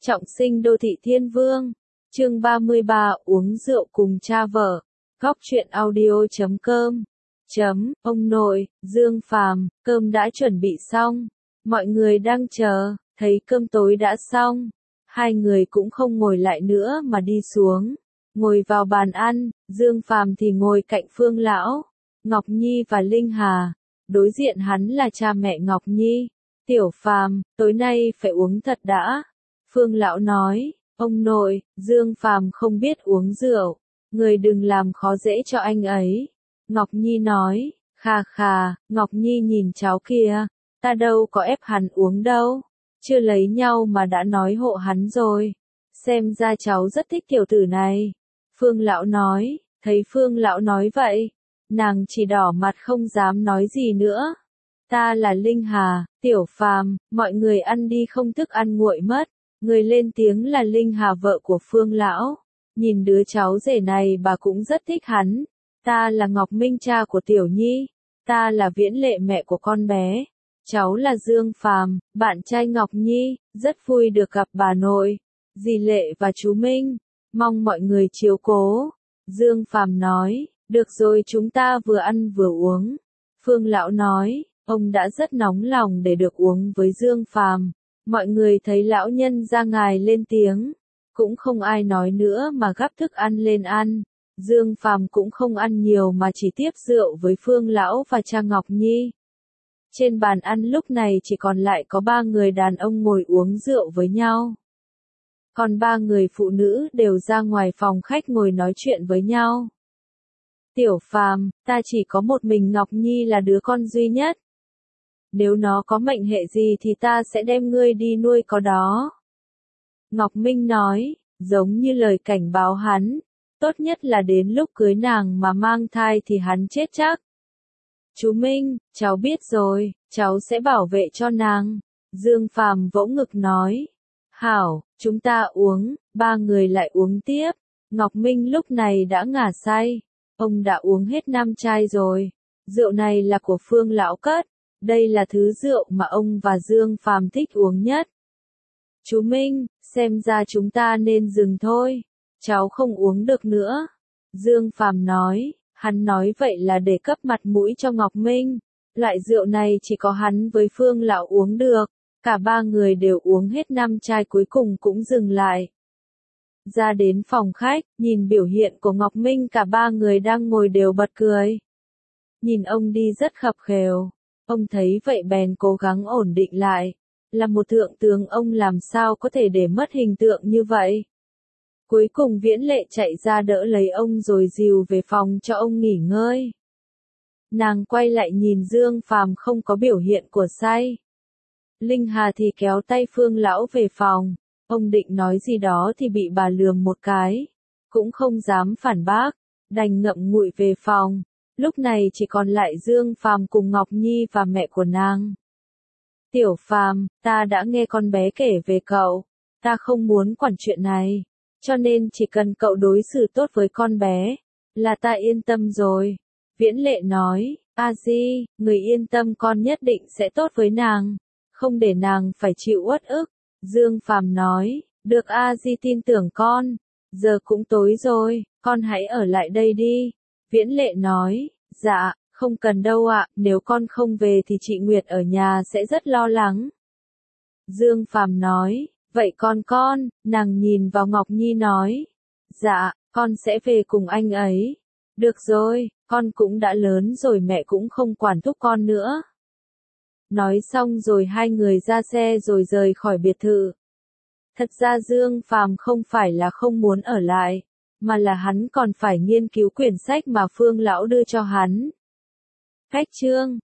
Trọng sinh đô thị thiên vương. Chương 33 uống rượu cùng cha vợ. Góc truyện audio.com. Ông nội, Dương Phàm, cơm đã chuẩn bị xong. Mọi người đang chờ, thấy cơm tối đã xong. Hai người cũng không ngồi lại nữa mà đi xuống. Ngồi vào bàn ăn, Dương Phàm thì ngồi cạnh Phương Lão, Ngọc Nhi và Linh Hà. Đối diện hắn là cha mẹ Ngọc Nhi. Tiểu Phàm, tối nay phải uống thật đã. Phương Lão nói, ông nội, Dương Phàm không biết uống rượu. Người đừng làm khó dễ cho anh ấy. Ngọc Nhi nói, khà khà, Ngọc Nhi nhìn cháu kìa, ta đâu có ép hắn uống đâu. Chưa lấy nhau mà đã nói hộ hắn rồi. Xem ra cháu rất thích tiểu tử này. Phương Lão nói, thấy Phương Lão nói vậy, nàng chỉ đỏ mặt không dám nói gì nữa. Ta là Linh Hà, Tiểu Phàm, mọi người ăn đi không thức ăn nguội mất. Người lên tiếng là Linh Hà vợ của Phương Lão. Nhìn đứa cháu rể này bà cũng rất thích hắn. Ta là Ngọc Minh cha của Tiểu Nhi. Ta là Viễn Lệ mẹ của con bé. Cháu là Dương Phàm, bạn trai Ngọc Nhi, rất vui được gặp bà nội, dì Lệ và chú Minh. Mong mọi người chiếu cố. Dương Phàm nói, được rồi chúng ta vừa ăn vừa uống. Phương Lão nói, ông đã rất nóng lòng để được uống với Dương Phàm. Mọi người thấy lão nhân ra ngài lên tiếng, cũng không ai nói nữa mà gắp thức ăn lên ăn. Dương Phàm cũng không ăn nhiều mà chỉ tiếp rượu với Phương Lão và cha Ngọc Nhi. Trên bàn ăn lúc này chỉ còn lại có 3 người đàn ông ngồi uống rượu với nhau. Còn 3 người phụ nữ đều ra ngoài phòng khách ngồi nói chuyện với nhau. Tiểu Phàm, ta chỉ có một mình Ngọc Nhi là đứa con duy nhất. Nếu nó có mệnh hệ gì thì ta sẽ đem ngươi đi nuôi có đó. Ngọc Minh nói, giống như lời cảnh báo hắn, tốt nhất là đến lúc cưới nàng mà mang thai thì hắn chết chắc. Chú Minh, cháu biết rồi, cháu sẽ bảo vệ cho nàng. Dương Phàm vỗ ngực nói, hảo, chúng ta uống. 3 người lại uống tiếp. Ngọc Minh lúc này đã ngả say, ông đã uống hết 5 chai rồi. Rượu này là của Phương Lão cất. Đây là thứ rượu mà ông và Dương Phàm thích uống nhất. Chú Minh, xem ra chúng ta nên dừng thôi. Cháu không uống được nữa. Dương Phàm nói, hắn nói vậy là để cấp mặt mũi cho Ngọc Minh. Loại rượu này chỉ có hắn với Phương Lão uống được. Cả 3 người đều uống hết 5 chai cuối cùng cũng dừng lại. Ra đến phòng khách, nhìn biểu hiện của Ngọc Minh cả 3 người đang ngồi đều bật cười. Nhìn ông đi rất khập khèo. Ông thấy vậy bèn cố gắng ổn định lại. Là một thượng tướng ông làm sao có thể để mất hình tượng như vậy. Cuối cùng Viễn Lệ chạy ra đỡ lấy ông rồi dìu về phòng cho ông nghỉ ngơi. Nàng quay lại nhìn Dương Phàm không có biểu hiện của say. Linh Hà thì kéo tay Phương Lão về phòng. Ông định nói gì đó thì bị bà lườm một cái. Cũng không dám phản bác. Đành ngậm ngùi về phòng. Lúc này chỉ còn lại Dương Phàm cùng Ngọc Nhi và mẹ của nàng. Tiểu Phàm, ta đã nghe con bé kể về cậu. Ta không muốn quản chuyện này. Cho nên chỉ cần cậu đối xử tốt với con bé, là ta yên tâm rồi. Viễn Lệ nói, A Di, người yên tâm con nhất định sẽ tốt với nàng. Không để nàng phải chịu uất ức. Dương Phàm nói, được A Di tin tưởng con. Giờ cũng tối rồi, con hãy ở lại đây đi. Viễn Lệ nói, dạ, không cần đâu ạ, nếu con không về thì chị Nguyệt ở nhà sẽ rất lo lắng. Dương Phàm nói, vậy con, nàng nhìn vào Ngọc Nhi nói, dạ, con sẽ về cùng anh ấy. Được rồi, con cũng đã lớn rồi mẹ cũng không quản thúc con nữa. Nói xong rồi hai người ra xe rồi rời khỏi biệt thự. Thật ra Dương Phàm không phải là không muốn ở lại, mà là hắn còn phải nghiên cứu quyển sách mà Phương Lão đưa cho hắn. Cách chương